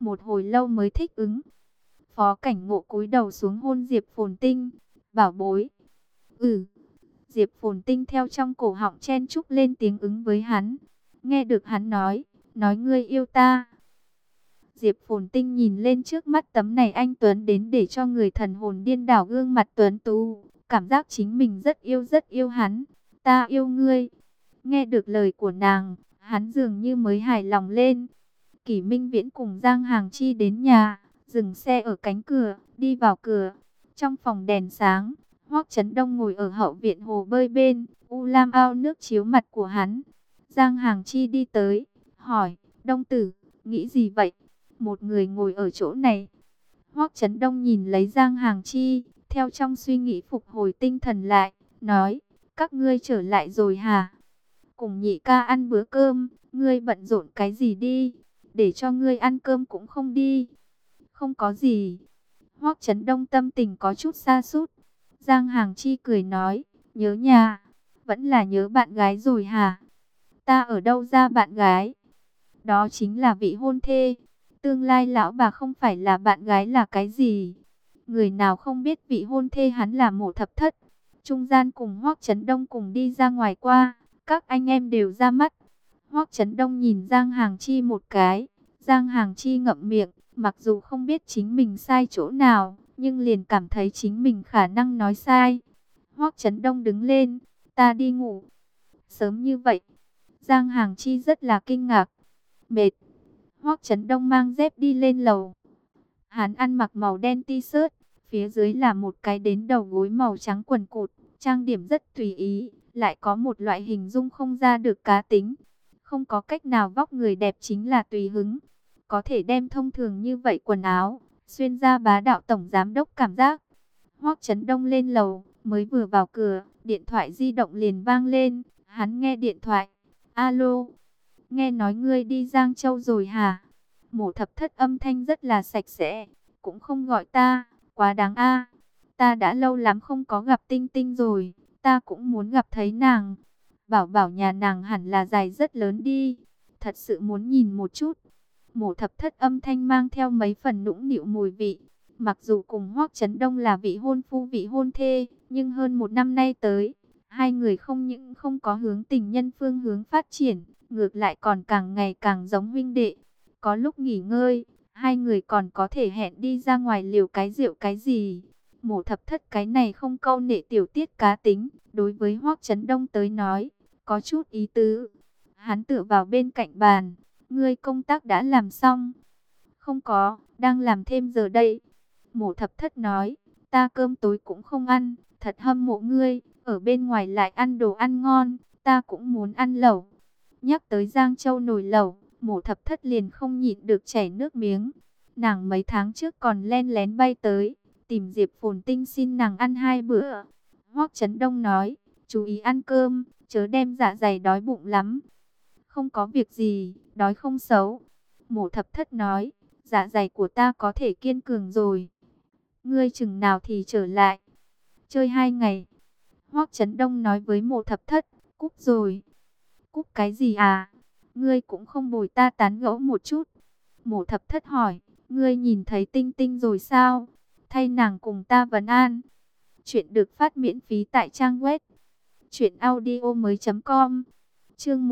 một hồi lâu mới thích ứng. Phó Cảnh Ngộ cúi đầu xuống hôn Diệp Phồn Tinh. Bảo bối. Ừ. Diệp Phồn Tinh theo trong cổ họng chen chúc lên tiếng ứng với hắn. Nghe được hắn nói ngươi yêu ta. Diệp Phồn Tinh nhìn lên trước mắt tấm này anh tuấn đến để cho người thần hồn điên đảo gương mặt tuấn tú, cảm giác chính mình rất yêu hắn. Ta yêu ngươi. Nghe được lời của nàng, hắn dường như mới hài lòng lên. Kỷ Minh Viễn cùng Giang Hàng Chi đến nhà, dừng xe ở cánh cửa, đi vào cửa. Trong phòng đèn sáng, Hoắc Chấn Đông ngồi ở hậu viện hồ bơi bên, u lam ao nước chiếu mặt của hắn. Giang Hàng Chi đi tới, hỏi, Đông tử, nghĩ gì vậy? Một người ngồi ở chỗ này. Hoắc Chấn Đông nhìn lấy Giang Hàng Chi, theo trong suy nghĩ phục hồi tinh thần lại, nói, các ngươi trở lại rồi hả? Cùng nhị ca ăn bữa cơm, ngươi bận rộn cái gì đi? Để cho ngươi ăn cơm cũng không đi. Không có gì. Hoắc Chấn Đông tâm tình có chút sa sút. Giang Hàng Chi cười nói, nhớ nhà, vẫn là nhớ bạn gái rồi hả? Ta ở đâu ra bạn gái? Đó chính là vị hôn thê. Tương lai lão bà không phải là bạn gái là cái gì? Người nào không biết vị hôn thê hắn là Mộ Thập Thất. Trung gian cùng Hoắc Chấn Đông cùng đi ra ngoài qua, các anh em đều ra mắt. Hoắc Chấn Đông nhìn Giang Hàng Chi một cái. Giang Hàng Chi ngậm miệng, mặc dù không biết chính mình sai chỗ nào, nhưng liền cảm thấy chính mình khả năng nói sai. Hoắc Chấn Đông đứng lên, ta đi ngủ. Sớm như vậy? Giang Hàng Chi rất là kinh ngạc. Mệt. Hoắc Chấn Đông mang dép đi lên lầu. Hắn ăn mặc màu đen t-shirt, phía dưới là một cái đến đầu gối màu trắng quần cụt, trang điểm rất tùy ý, lại có một loại hình dung không ra được cá tính. Không có cách nào, vóc người đẹp chính là tùy hứng. Có thể đem thông thường như vậy quần áo, xuyên ra bá đạo tổng giám đốc cảm giác. Hoắc Chấn Đông lên lầu, mới vừa vào cửa, điện thoại di động liền vang lên, hắn nghe điện thoại. Alo, nghe nói ngươi đi Giang Châu rồi hả? Mộ Thập Thất âm thanh rất là sạch sẽ, cũng không gọi ta, quá đáng a. Ta đã lâu lắm không có gặp Tinh Tinh rồi, ta cũng muốn gặp thấy nàng. Bảo bảo nhà nàng hẳn là dài rất lớn đi, thật sự muốn nhìn một chút. Mộ Thập Thất âm thanh mang theo mấy phần nũng nịu mùi vị. Mặc dù cùng Hoắc Chấn Đông là vị hôn phu vị hôn thê, nhưng hơn một năm nay tới, hai người không những không có hướng tình nhân phương hướng phát triển, ngược lại còn càng ngày càng giống huynh đệ. Có lúc nghỉ ngơi, hai người còn có thể hẹn đi ra ngoài liều cái rượu cái gì. Mộ Thập Thất cái này không câu nệ tiểu tiết cá tính, đối với Hoắc Chấn Đông tới nói, có chút ý tứ. Hắn tựa vào bên cạnh bàn, ngươi công tác đã làm xong? Không có, đang làm thêm giờ đây. Mộ Thập Thất nói, ta cơm tối cũng không ăn, thật hâm mộ ngươi, ở bên ngoài lại ăn đồ ăn ngon, ta cũng muốn ăn lẩu. Nhắc tới Giang Châu nồi lẩu, Mộ Thập Thất liền không nhịn được chảy nước miếng. Nàng mấy tháng trước còn len lén bay tới, tìm Diệp Phồn Tinh xin nàng ăn 2 bữa. Hoắc Chấn Đông nói, chú ý ăn cơm, chớ đem dạ dày đói bụng lắm. Không có việc gì, đói không xấu. Mộ Thập Thất nói, dạ dày của ta có thể kiên cường rồi. Ngươi chừng nào thì trở lại? Chơi 2 ngày. Hoắc Chấn Đông nói với Mộ Thập Thất, cúp rồi. Cúp cái gì à? Ngươi cũng không bồi ta tán gẫu một chút. Mộ Thập Thất hỏi, ngươi nhìn thấy Tinh Tinh rồi sao? Thay nàng cùng ta vấn an. Chuyện được phát miễn phí tại trang web truyệnaudiomoi.com. Chương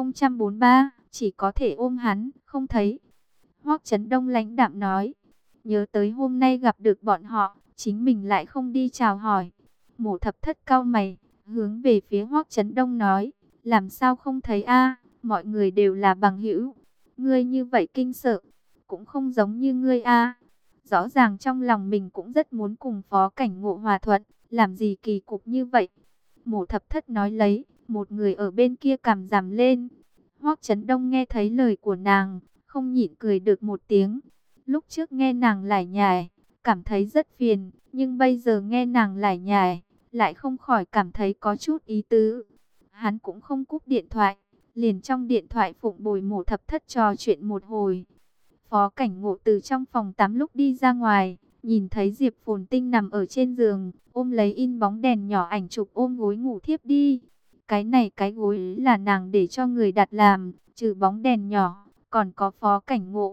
1043, chỉ có thể ôm hắn, không thấy. Hoắc Chấn Đông lãnh đạm nói, nhớ tới hôm nay gặp được bọn họ, chính mình lại không đi chào hỏi. Mộ Thập Thất cau mày, hướng về phía Hoắc Chấn Đông nói, làm sao không thấy a? Mọi người đều là bằng hữu, ngươi như vậy kinh sợ, cũng không giống như ngươi a. Rõ ràng trong lòng mình cũng rất muốn cùng Phó Cảnh Ngộ hòa thuận, làm gì kỳ cục như vậy. Mộ Thập Thất nói lấy, một người ở bên kia cằm rằm lên. Hoắc Chấn Đông nghe thấy lời của nàng, không nhịn cười được một tiếng. Lúc trước nghe nàng lải nhải, cảm thấy rất phiền, nhưng bây giờ nghe nàng lải nhải, lại không khỏi cảm thấy có chút ý tứ. Hắn cũng không cúp điện thoại, liền trong điện thoại phụng bồi Mộ Thập Thất trò chuyện một hồi. Phó Cảnh Ngộ từ trong phòng tắm lúc đi ra ngoài, nhìn thấy Diệp Phồn Tinh nằm ở trên giường, ôm lấy in bóng đèn nhỏ ảnh chụp ôm gối ngủ thiếp đi. Cái này cái gối là nàng để cho người đặt làm, trừ bóng đèn nhỏ, còn có Phó Cảnh Ngộ.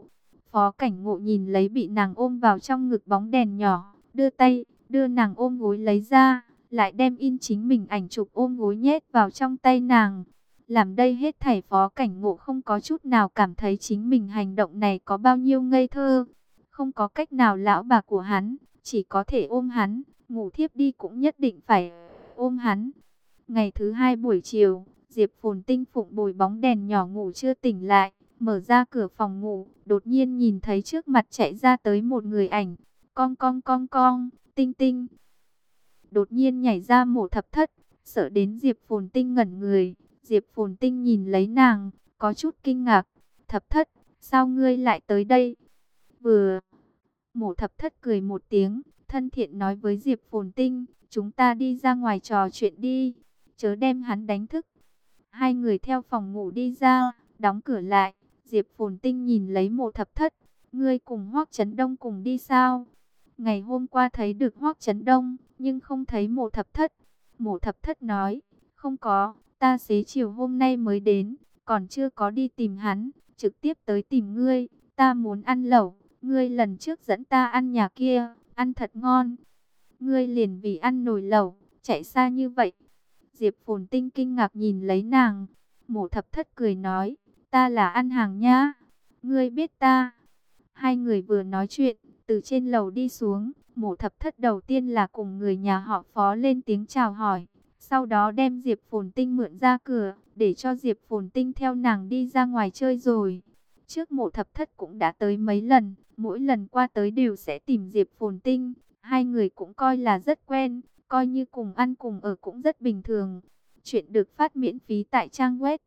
Phó Cảnh Ngộ nhìn lấy bị nàng ôm vào trong ngực bóng đèn nhỏ, đưa tay, đưa nàng ôm gối lấy ra, lại đem in chính mình ảnh chụp ôm gối nhét vào trong tay nàng. Làm đây hết thảy Phó Cảnh Ngộ không có chút nào cảm thấy chính mình hành động này có bao nhiêu ngây thơ. Không có cách nào lão bà của hắn, chỉ có thể ôm hắn, ngủ thiếp đi cũng nhất định phải ôm hắn. Ngày thứ hai buổi chiều, Diệp Phồn Tinh phụng bồi bóng đèn nhỏ ngủ chưa tỉnh lại, mở ra cửa phòng ngủ, đột nhiên nhìn thấy trước mặt chạy ra tới một người ảnh. Cong cong cong cong, Tinh Tinh. Đột nhiên nhảy ra Mộ Thập Thất, sợ đến Diệp Phồn Tinh ngẩn người. Diệp Phồn Tinh nhìn lấy nàng, có chút kinh ngạc. Thập Thất, sao ngươi lại tới đây? Vừa. Mộ Thập Thất cười một tiếng, thân thiện nói với Diệp Phồn Tinh, chúng ta đi ra ngoài trò chuyện đi, chớ đem hắn đánh thức. Hai người theo phòng ngủ đi ra, đóng cửa lại. Diệp Phồn Tinh nhìn lấy Mộ Thập Thất, ngươi cùng Hoắc Chấn Đông cùng đi sao? Ngày hôm qua thấy được Hoắc Chấn Đông, nhưng không thấy Mộ Thập Thất. Mộ Thập Thất nói, không có, ta xế chiều hôm nay mới đến, còn chưa có đi tìm hắn, trực tiếp tới tìm ngươi, ta muốn ăn lẩu, ngươi lần trước dẫn ta ăn nhà kia, ăn thật ngon. Ngươi liền vì ăn nồi lẩu, chạy xa như vậy. Diệp Phồn Tinh kinh ngạc nhìn lấy nàng. Mộ Thập Thất cười nói, ta là ăn hàng nhá, ngươi biết ta. Hai người vừa nói chuyện, từ trên lầu đi xuống. Mộ Thập Thất đầu tiên là cùng người nhà họ Phó lên tiếng chào hỏi, sau đó đem Diệp Phồn Tinh mượn ra cửa, để cho Diệp Phồn Tinh theo nàng đi ra ngoài chơi rồi. Trước Mộ Thập Thất cũng đã tới mấy lần, mỗi lần qua tới đều sẽ tìm Diệp Phồn Tinh. Hai người cũng coi là rất quen, coi như cùng ăn cùng ở cũng rất bình thường. Chuyện được phát miễn phí tại trang web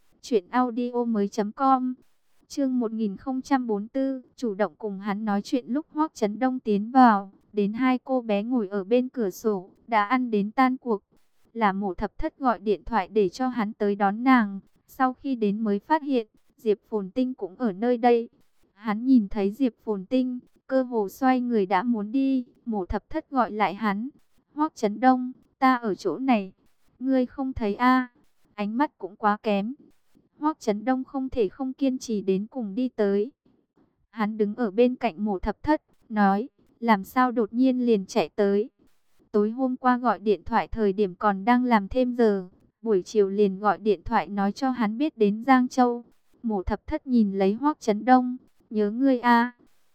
truyệnaudiomoi.com. Chương 1044, chủ động cùng hắn nói chuyện lúc Hoắc Chấn Đông tiến vào, đến hai cô bé ngồi ở bên cửa sổ, đã ăn đến tan cuộc. Là Mộ Thập Thất gọi điện thoại để cho hắn tới đón nàng, sau khi đến mới phát hiện, Diệp Phồn Tinh cũng ở nơi đây. Hắn nhìn thấy Diệp Phồn Tinh, cơ hồ xoay người đã muốn đi, Mộ Thập Thất gọi lại hắn. Hoắc Chấn Đông, ta ở chỗ này, ngươi không thấy a? Ánh mắt cũng quá kém. Hoắc Chấn Đông không thể không kiên trì đến cùng đi tới. Hắn đứng ở bên cạnh Mộ Thập Thất, nói, làm sao đột nhiên liền chạy tới. Tối hôm qua gọi điện thoại thời điểm còn đang làm thêm giờ, buổi chiều liền gọi điện thoại nói cho hắn biết đến Giang Châu. Mộ Thập Thất nhìn lấy Hoắc Chấn Đông, nhớ ngươi a.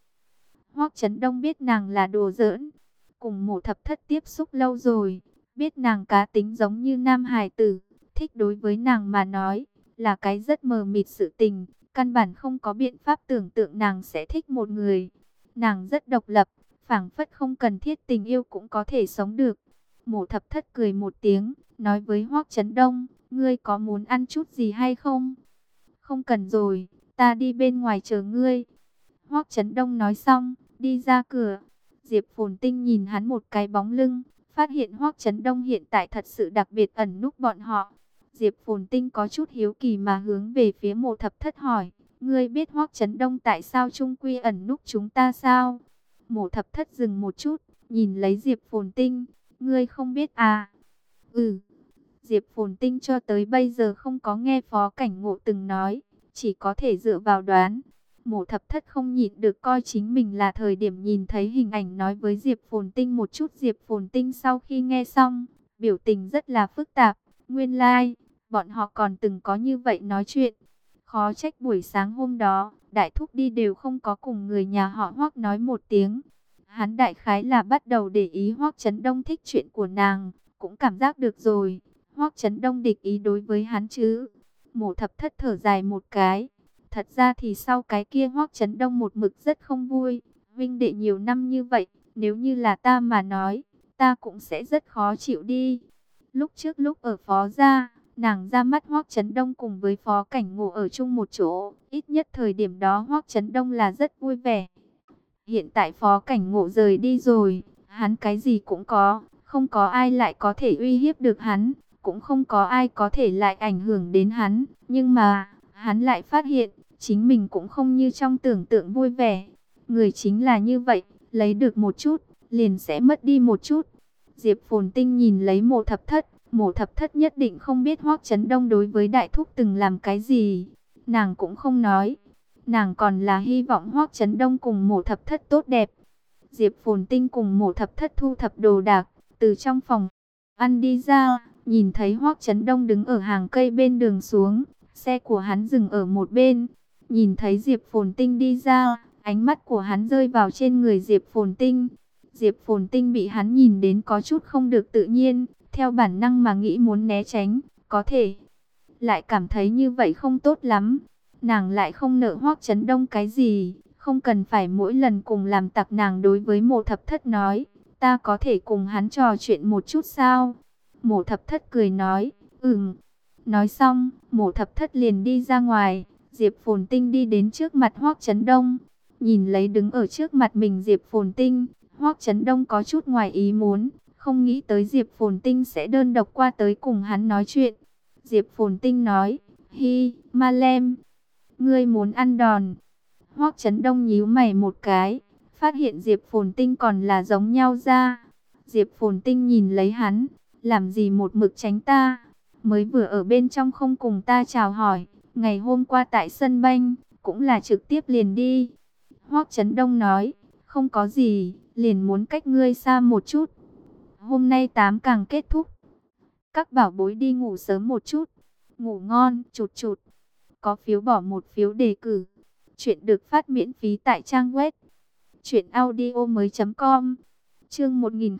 Hoắc Chấn Đông biết nàng là đồ giỡn, cùng Mộ Thập Thất tiếp xúc lâu rồi, biết nàng cá tính giống như nam hài tử, thích đối với nàng mà nói là cái rất mờ mịt sự tình, căn bản không có biện pháp tưởng tượng nàng sẽ thích một người. Nàng rất độc lập, phảng phất không cần thiết tình yêu cũng có thể sống được. Mộ Thập Thất cười một tiếng, nói với Hoắc Chấn Đông, ngươi có muốn ăn chút gì hay không? Không cần rồi, ta đi bên ngoài chờ ngươi. Hoắc Chấn Đông nói xong, đi ra cửa. Diệp Phồn Tinh nhìn hắn một cái bóng lưng, phát hiện Hoắc Chấn Đông hiện tại thật sự đặc biệt ẩn núp bọn họ. Diệp Phồn Tinh có chút hiếu kỳ mà hướng về phía Mộ Thập Thất hỏi, ngươi biết Hoắc Chấn Đông tại sao trung quy ẩn núp chúng ta sao? Mộ Thập Thất dừng một chút, nhìn lấy Diệp Phồn Tinh, ngươi không biết à? Ừ. Diệp Phồn Tinh cho tới bây giờ không có nghe Phó Cảnh Ngộ từng nói, chỉ có thể dựa vào đoán. Mộ Thập Thất không nhịn được coi chính mình là thời điểm nhìn thấy hình ảnh nói với Diệp Phồn Tinh một chút. Diệp Phồn Tinh sau khi nghe xong, biểu tình rất là phức tạp. Nguyên lai, bọn họ còn từng có như vậy nói chuyện. Khó trách buổi sáng hôm đó, Đại Thúc đi đều không có cùng người nhà họ Hoắc nói một tiếng. Hắn đại khái là bắt đầu để ý Hoắc Chấn Đông thích chuyện của nàng, cũng cảm giác được rồi. Hoắc Chấn Đông địch ý đối với hắn chứ. Mộ Thập Thất thở dài một cái. Thật ra thì sau cái kia Hoắc Chấn Đông một mực rất không vui. Vinh đệ nhiều năm như vậy, nếu như là ta mà nói, ta cũng sẽ rất khó chịu đi. Lúc trước lúc ở Phó gia, nàng ra mắt Hoắc Chấn Đông cùng với Phó Cảnh Ngộ ở chung một chỗ. Ít nhất thời điểm đó Hoắc Chấn Đông là rất vui vẻ. Hiện tại Phó Cảnh Ngộ rời đi rồi, hắn cái gì cũng có, không có ai lại có thể uy hiếp được hắn, cũng không có ai có thể lại ảnh hưởng đến hắn. Nhưng mà, hắn lại phát hiện, chính mình cũng không như trong tưởng tượng vui vẻ. Người chính là như vậy, lấy được một chút, liền sẽ mất đi một chút. Diệp Phồn Tinh nhìn lấy Mộ Thập Thất, Mộ Thập Thất nhất định không biết Hoắc Chấn Đông đối với Đại Thúc từng làm cái gì. Nàng cũng không nói. Nàng còn là hy vọng Hoắc Chấn Đông cùng Mộ Thập Thất tốt đẹp. Diệp Phồn Tinh cùng Mộ Thập Thất thu thập đồ đạc, từ trong phòng ăn đi ra, nhìn thấy Hoắc Chấn Đông đứng ở hàng cây bên đường xuống, xe của hắn dừng ở một bên. Nhìn thấy Diệp Phồn Tinh đi ra, ánh mắt của hắn rơi vào trên người Diệp Phồn Tinh. Diệp Phồn Tinh bị hắn nhìn đến có chút không được tự nhiên, theo bản năng mà nghĩ muốn né tránh, có thể lại cảm thấy như vậy không tốt lắm. Nàng lại không nợ Hoắc Chấn Đông cái gì, không cần phải mỗi lần cùng làm tặc. Nàng đối với Mộ Thập Thất nói, ta có thể cùng hắn trò chuyện một chút sao? Mộ Thập Thất cười nói, Nói xong, Mộ Thập Thất liền đi ra ngoài. Diệp Phồn Tinh đi đến trước mặt Hoắc Chấn Đông, nhìn lấy đứng ở trước mặt mình Diệp Phồn Tinh, Hoắc Chấn Đông có chút ngoài ý muốn, không nghĩ tới Diệp Phồn Tinh sẽ đơn độc qua tới cùng hắn nói chuyện. Diệp Phồn Tinh nói, hi, Ma Lem, ngươi muốn ăn đòn. Hoắc Chấn Đông nhíu mày một cái, phát hiện Diệp Phồn Tinh còn là giống nhau ra. Diệp Phồn Tinh nhìn lấy hắn, làm gì một mực tránh ta, mới vừa ở bên trong không cùng ta chào hỏi, ngày hôm qua tại sân banh, cũng là trực tiếp liền đi. Hoắc Chấn Đông nói, không có gì, liền muốn cách ngươi xa một chút. Hôm nay 8 càng kết thúc, các bảo bối đi ngủ sớm một chút, ngủ ngon, chụt chụt. Có phiếu bỏ một phiếu đề cử. Chuyện được phát miễn phí tại trang web truyệnaudiomoi.com. Chương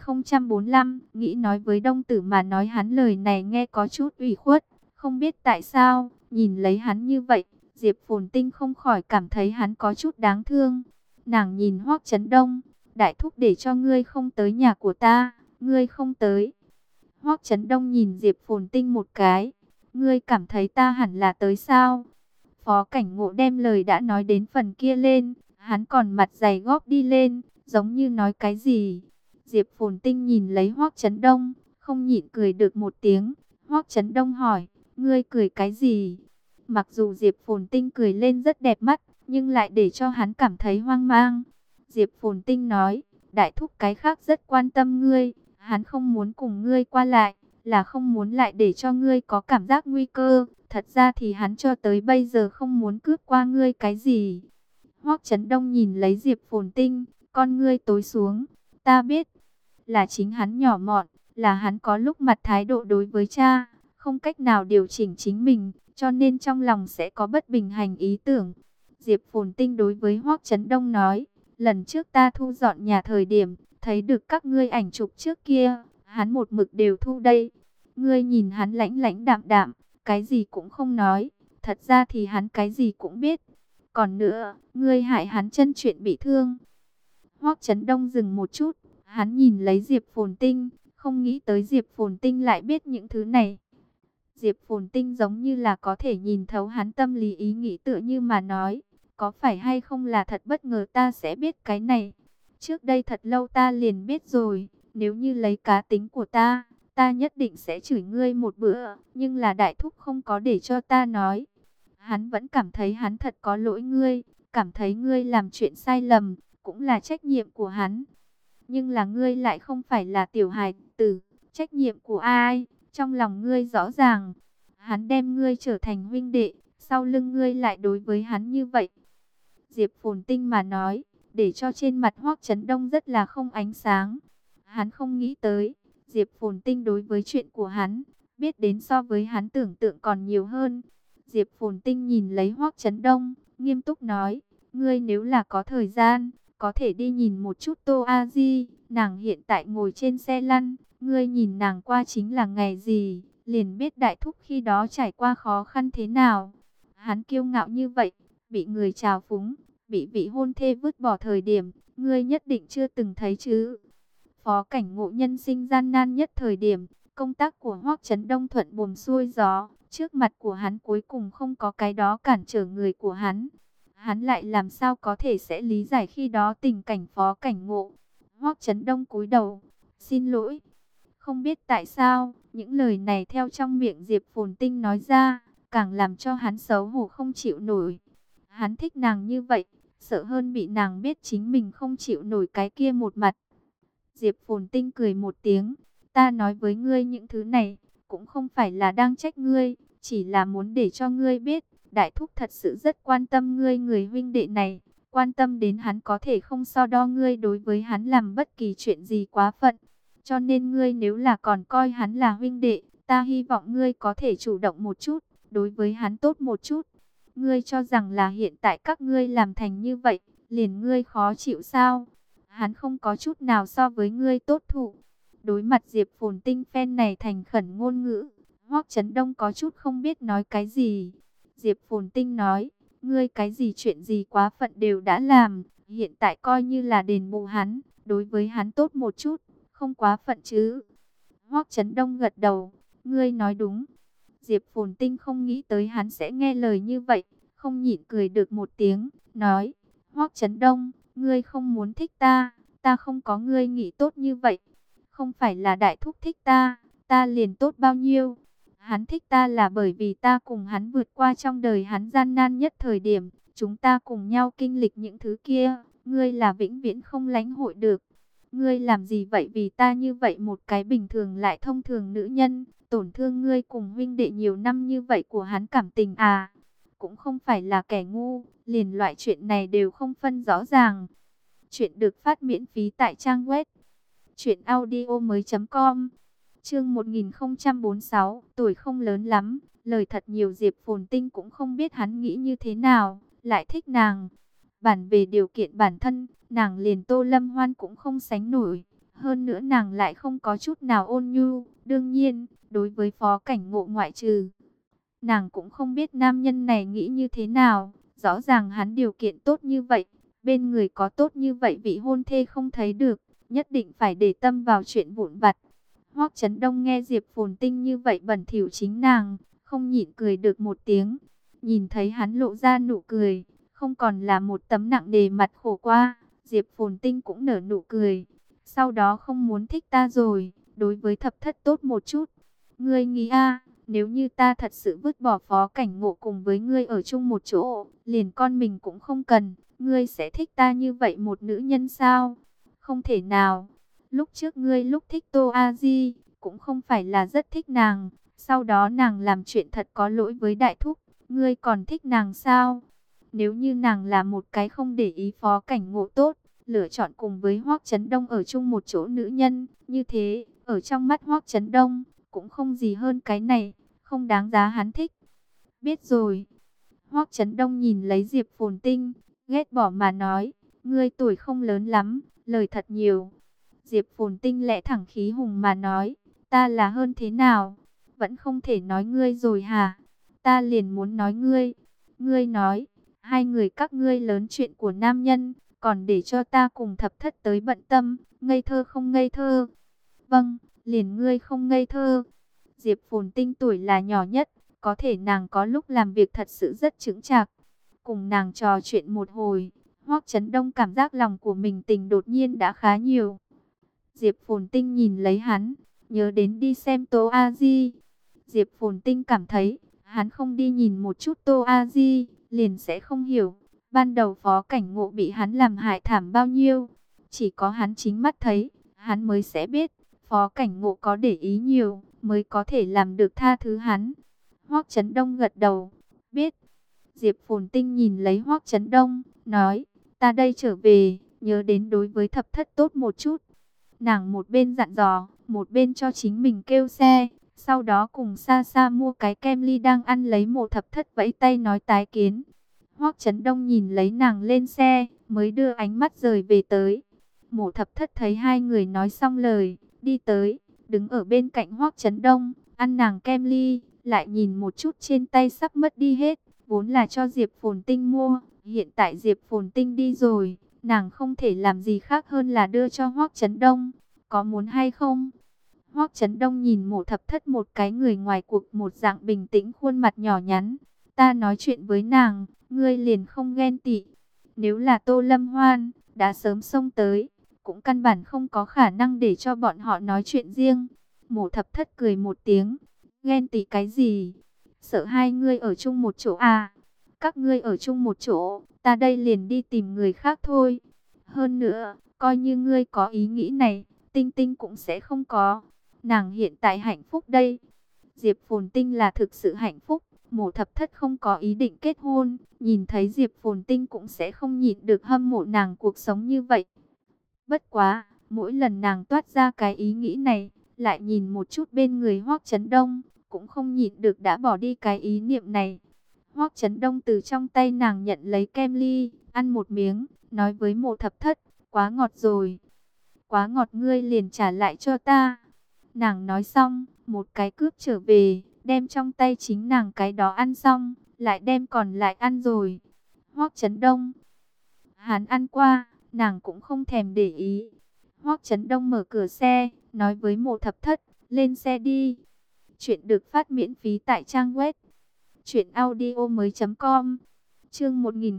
1045, nghĩ nói với Đông Tử mà nói hắn lời này nghe có chút ủy khuất, không biết tại sao, nhìn lấy hắn như vậy, Diệp Phồn Tinh không khỏi cảm thấy hắn có chút đáng thương. Nàng nhìn Hoắc Chấn Đông, đại thúc để cho ngươi không tới nhà của ta, ngươi không tới. Hoắc Chấn Đông nhìn Diệp Phồn Tinh một cái, ngươi cảm thấy ta hẳn là tới sao? Phó Cảnh Ngộ đem lời đã nói đến phần kia lên, hắn còn mặt dày góp đi lên, giống như nói cái gì. Diệp Phồn Tinh nhìn lấy Hoắc Chấn Đông, không nhịn cười được một tiếng. Hoắc Chấn Đông hỏi, ngươi cười cái gì? Mặc dù Diệp Phồn Tinh cười lên rất đẹp mắt, nhưng lại để cho hắn cảm thấy hoang mang. Diệp Phồn Tinh nói, đại thúc cái khác rất quan tâm ngươi, hắn không muốn cùng ngươi qua lại, là không muốn lại để cho ngươi có cảm giác nguy cơ. Thật ra thì hắn cho tới bây giờ không muốn cướp qua ngươi cái gì. Hoắc Chấn Đông nhìn lấy Diệp Phồn Tinh, con ngươi tối xuống. Ta biết, là chính hắn nhỏ mọn, là hắn có lúc mặt thái độ đối với cha, không cách nào điều chỉnh chính mình, cho nên trong lòng sẽ có bất bình hành ý tưởng. Diệp Phồn Tinh đối với Hoắc Chấn Đông nói, lần trước ta thu dọn nhà thời điểm, thấy được các ngươi ảnh chụp trước kia, hắn một mực đều thu đây. Ngươi nhìn hắn lãnh lãnh đạm đạm, cái gì cũng không nói, thật ra thì hắn cái gì cũng biết. Còn nữa, ngươi hại hắn chân chuyện bị thương. Hoắc Chấn Đông dừng một chút, hắn nhìn lấy Diệp Phồn Tinh, không nghĩ tới Diệp Phồn Tinh lại biết những thứ này. Diệp Phồn Tinh giống như là có thể nhìn thấu hắn tâm lý ý nghĩ, tựa như mà nói, có phải hay không là thật bất ngờ ta sẽ biết cái này. Trước đây thật lâu ta liền biết rồi, nếu như lấy cá tính của ta nhất định sẽ chửi ngươi một bữa, nhưng là đại thúc không có để cho ta nói. Hắn vẫn cảm thấy hắn thật có lỗi ngươi, cảm thấy ngươi làm chuyện sai lầm, cũng là trách nhiệm của hắn. Nhưng là ngươi lại không phải là tiểu hài tử, trách nhiệm của ai, trong lòng ngươi rõ ràng. Hắn đem ngươi trở thành huynh đệ, sau lưng ngươi lại đối với hắn như vậy. Diệp Phồn Tinh mà nói, để cho trên mặt Hoắc Chấn Đông rất là không ánh sáng. Hắn không nghĩ tới, Diệp Phồn Tinh đối với chuyện của hắn, biết đến so với hắn tưởng tượng còn nhiều hơn. Diệp Phồn Tinh nhìn lấy Hoắc Chấn Đông, nghiêm túc nói, ngươi nếu là có thời gian, có thể đi nhìn một chút Tô A Di, nàng hiện tại ngồi trên xe lăn, ngươi nhìn nàng qua chính là ngày gì, liền biết đại thúc khi đó trải qua khó khăn thế nào. Hắn kiêu ngạo như vậy, bị người trào phúng, bị vị hôn thê vứt bỏ thời điểm, ngươi nhất định chưa từng thấy chứ. Phó Cảnh Ngộ nhân sinh gian nan nhất thời điểm, công tác của Hoắc Chấn Đông thuận buồm xuôi gió, trước mặt của hắn cuối cùng không có cái đó cản trở người của hắn. Hắn lại làm sao có thể sẽ lý giải khi đó tình cảnh Phó Cảnh Ngộ. Hoắc Chấn Đông cúi đầu, xin lỗi. Không biết tại sao, những lời này theo trong miệng Diệp Phồn Tinh nói ra, càng làm cho hắn xấu hổ không chịu nổi. Hắn thích nàng như vậy, sợ hơn bị nàng biết chính mình không chịu nổi cái kia một mặt. Diệp Phồn Tinh cười một tiếng, ta nói với ngươi những thứ này, cũng không phải là đang trách ngươi, chỉ là muốn để cho ngươi biết, đại thúc thật sự rất quan tâm ngươi người huynh đệ này. Quan tâm đến hắn có thể không so đo ngươi đối với hắn làm bất kỳ chuyện gì quá phận. Cho nên ngươi nếu là còn coi hắn là huynh đệ, ta hy vọng ngươi có thể chủ động một chút, đối với hắn tốt một chút. Ngươi cho rằng là hiện tại các ngươi làm thành như vậy, liền ngươi khó chịu sao? Hắn không có chút nào so với ngươi tốt thụ. Đối mặt Diệp Phồn Tinh phen này thành khẩn ngôn ngữ, Hoắc Chấn Đông có chút không biết nói cái gì. Diệp Phồn Tinh nói, ngươi cái gì chuyện gì quá phận đều đã làm, hiện tại coi như là đền bù hắn, đối với hắn tốt một chút, không quá phận chứ. Hoắc Chấn Đông gật đầu, ngươi nói đúng. Diệp Phồn Tinh không nghĩ tới hắn sẽ nghe lời như vậy, không nhịn cười được một tiếng, nói, Hoắc Chấn Đông, ngươi không muốn thích ta, ta không có ngươi nghĩ tốt như vậy. Không phải là đại thúc thích ta, ta liền tốt bao nhiêu. Hắn thích ta là bởi vì ta cùng hắn vượt qua trong đời hắn gian nan nhất thời điểm, chúng ta cùng nhau kinh lịch những thứ kia, ngươi là vĩnh viễn không lãnh hội được. Ngươi làm gì vậy vì ta như vậy một cái bình thường lại thông thường nữ nhân, tổn thương ngươi cùng huynh đệ nhiều năm như vậy của hắn cảm tình à? Cũng không phải là kẻ ngu, liền loại chuyện này đều không phân rõ ràng. Chuyện được phát miễn phí tại trang web truyệnaudiomoi.com. Chương 1046, tuổi không lớn lắm, lời thật nhiều. Diệp Phồn Tinh cũng không biết hắn nghĩ như thế nào, lại thích nàng. Bản về điều kiện bản thân, nàng liền Tô Lâm Hoan cũng không sánh nổi. Hơn nữa nàng lại không có chút nào ôn nhu. Đương nhiên, đối với Phó Cảnh Ngộ ngoại trừ, nàng cũng không biết nam nhân này nghĩ như thế nào. Rõ ràng hắn điều kiện tốt như vậy, bên người có tốt như vậy vị hôn thê không thấy được, nhất định phải để tâm vào chuyện vụn vặt. Hoắc Chấn Đông nghe Diệp Phồn Tinh như vậy bẩn thỉu chính nàng, không nhịn cười được một tiếng. Nhìn thấy hắn lộ ra nụ cười, không còn là một tấm nặng nề mặt khổ qua, Diệp Phồn Tinh cũng nở nụ cười. Sau đó không muốn thích ta rồi, đối với Thập Thất tốt một chút. Ngươi nghĩ a, nếu như ta thật sự vứt bỏ Phó Cảnh Ngộ cùng với ngươi ở chung một chỗ, liền con mình cũng không cần, ngươi sẽ thích ta như vậy một nữ nhân sao? Không thể nào. Lúc trước ngươi lúc thích Tô A Di, cũng không phải là rất thích nàng. Sau đó nàng làm chuyện thật có lỗi với đại thúc, ngươi còn thích nàng sao? Nếu như nàng là một cái không để ý Phó Cảnh Ngộ tốt, lựa chọn cùng với Hoắc Chấn Đông ở chung một chỗ nữ nhân, như thế, ở trong mắt Hoắc Chấn Đông, cũng không gì hơn cái này, không đáng giá hắn thích. Biết rồi. Hoắc Chấn Đông nhìn lấy Diệp Phồn Tinh, ghét bỏ mà nói, ngươi tuổi không lớn lắm, lời thật nhiều. Diệp Phồn Tinh lẽ thẳng khí hùng mà nói, ta là hơn thế nào? Vẫn không thể nói ngươi rồi hả? Ta liền muốn nói ngươi. Ngươi nói, hai người các ngươi lớn chuyện của nam nhân, còn để cho ta cùng Thập Thất tới bận tâm, ngây thơ không ngây thơ? Vâng, liền ngươi không ngây thơ. Diệp Phồn Tinh tuổi là nhỏ nhất, có thể nàng có lúc làm việc thật sự rất chững chạc. Cùng nàng trò chuyện một hồi, Hoắc Chấn Đông cảm giác lòng của mình tình đột nhiên đã khá nhiều. Diệp Phồn Tinh nhìn lấy hắn, nhớ đến đi xem Tô A Di. Diệp Phồn Tinh cảm thấy, hắn không đi nhìn một chút Tô A Di, liền sẽ không hiểu. Ban đầu Phó Cảnh Ngộ bị hắn làm hại thảm bao nhiêu. Chỉ có hắn chính mắt thấy, hắn mới sẽ biết, Phó Cảnh Ngộ có để ý nhiều, mới có thể làm được tha thứ hắn. Hoắc Chấn Đông gật đầu, biết. Diệp Phồn Tinh nhìn lấy Hoắc Chấn Đông, nói, ta đây trở về, nhớ đến đối với Thập Thất tốt một chút. Nàng một bên dặn dò, một bên cho chính mình kêu xe, sau đó cùng xa xa mua cái kem ly đang ăn lấy. Mộ Thập Thất vẫy tay nói tái kiến. Hoắc Chấn Đông nhìn lấy nàng lên xe, mới đưa ánh mắt rời về tới. Mộ Thập Thất thấy hai người nói xong lời, đi tới, đứng ở bên cạnh Hoắc Chấn Đông, ăn nàng kem ly, lại nhìn một chút trên tay sắp mất đi hết, vốn là cho Diệp Phồn Tinh mua, hiện tại Diệp Phồn Tinh đi rồi, nàng không thể làm gì khác hơn là đưa cho Hoắc Chấn Đông. Có muốn hay không? Hoắc Chấn Đông nhìn Mộ Thập Thất một cái người ngoài cuộc một dạng bình tĩnh, khuôn mặt nhỏ nhắn. Ta nói chuyện với nàng, ngươi liền không ghen tị. Nếu là Tô Lâm Hoan, đã sớm xông tới, cũng căn bản không có khả năng để cho bọn họ nói chuyện riêng. Mộ Thập Thất cười một tiếng, ghen tị cái gì? Sợ hai ngươi ở chung một chỗ à? Các ngươi ở chung một chỗ, ta đây liền đi tìm người khác thôi. Hơn nữa, coi như ngươi có ý nghĩ này, Tinh Tinh cũng sẽ không có. Nàng hiện tại hạnh phúc đây. Diệp Phồn Tinh là thực sự hạnh phúc. Mộ Thập Thất không có ý định kết hôn, nhìn thấy Diệp Phồn Tinh cũng sẽ không nhịn được hâm mộ nàng cuộc sống như vậy. Bất quá, mỗi lần nàng toát ra cái ý nghĩ này, lại nhìn một chút bên người Hoắc Chấn Đông, cũng không nhịn được đã bỏ đi cái ý niệm này. Hoắc Chấn Đông từ trong tay nàng nhận lấy kem ly, ăn một miếng, nói với Mộ Thập Thất, quá ngọt rồi. Quá ngọt, ngươi liền trả lại cho ta. Nàng nói xong, một cái cướp trở về, đem trong tay chính nàng cái đó ăn xong, lại đem còn lại ăn rồi. Hoắc Chấn Đông, hắn ăn qua, nàng cũng không thèm để ý. Hoắc Chấn Đông mở cửa xe, nói với Mộ Thập Thất, lên xe đi. Chuyện được phát miễn phí tại trang web truyệnaudiomoi.com. Chương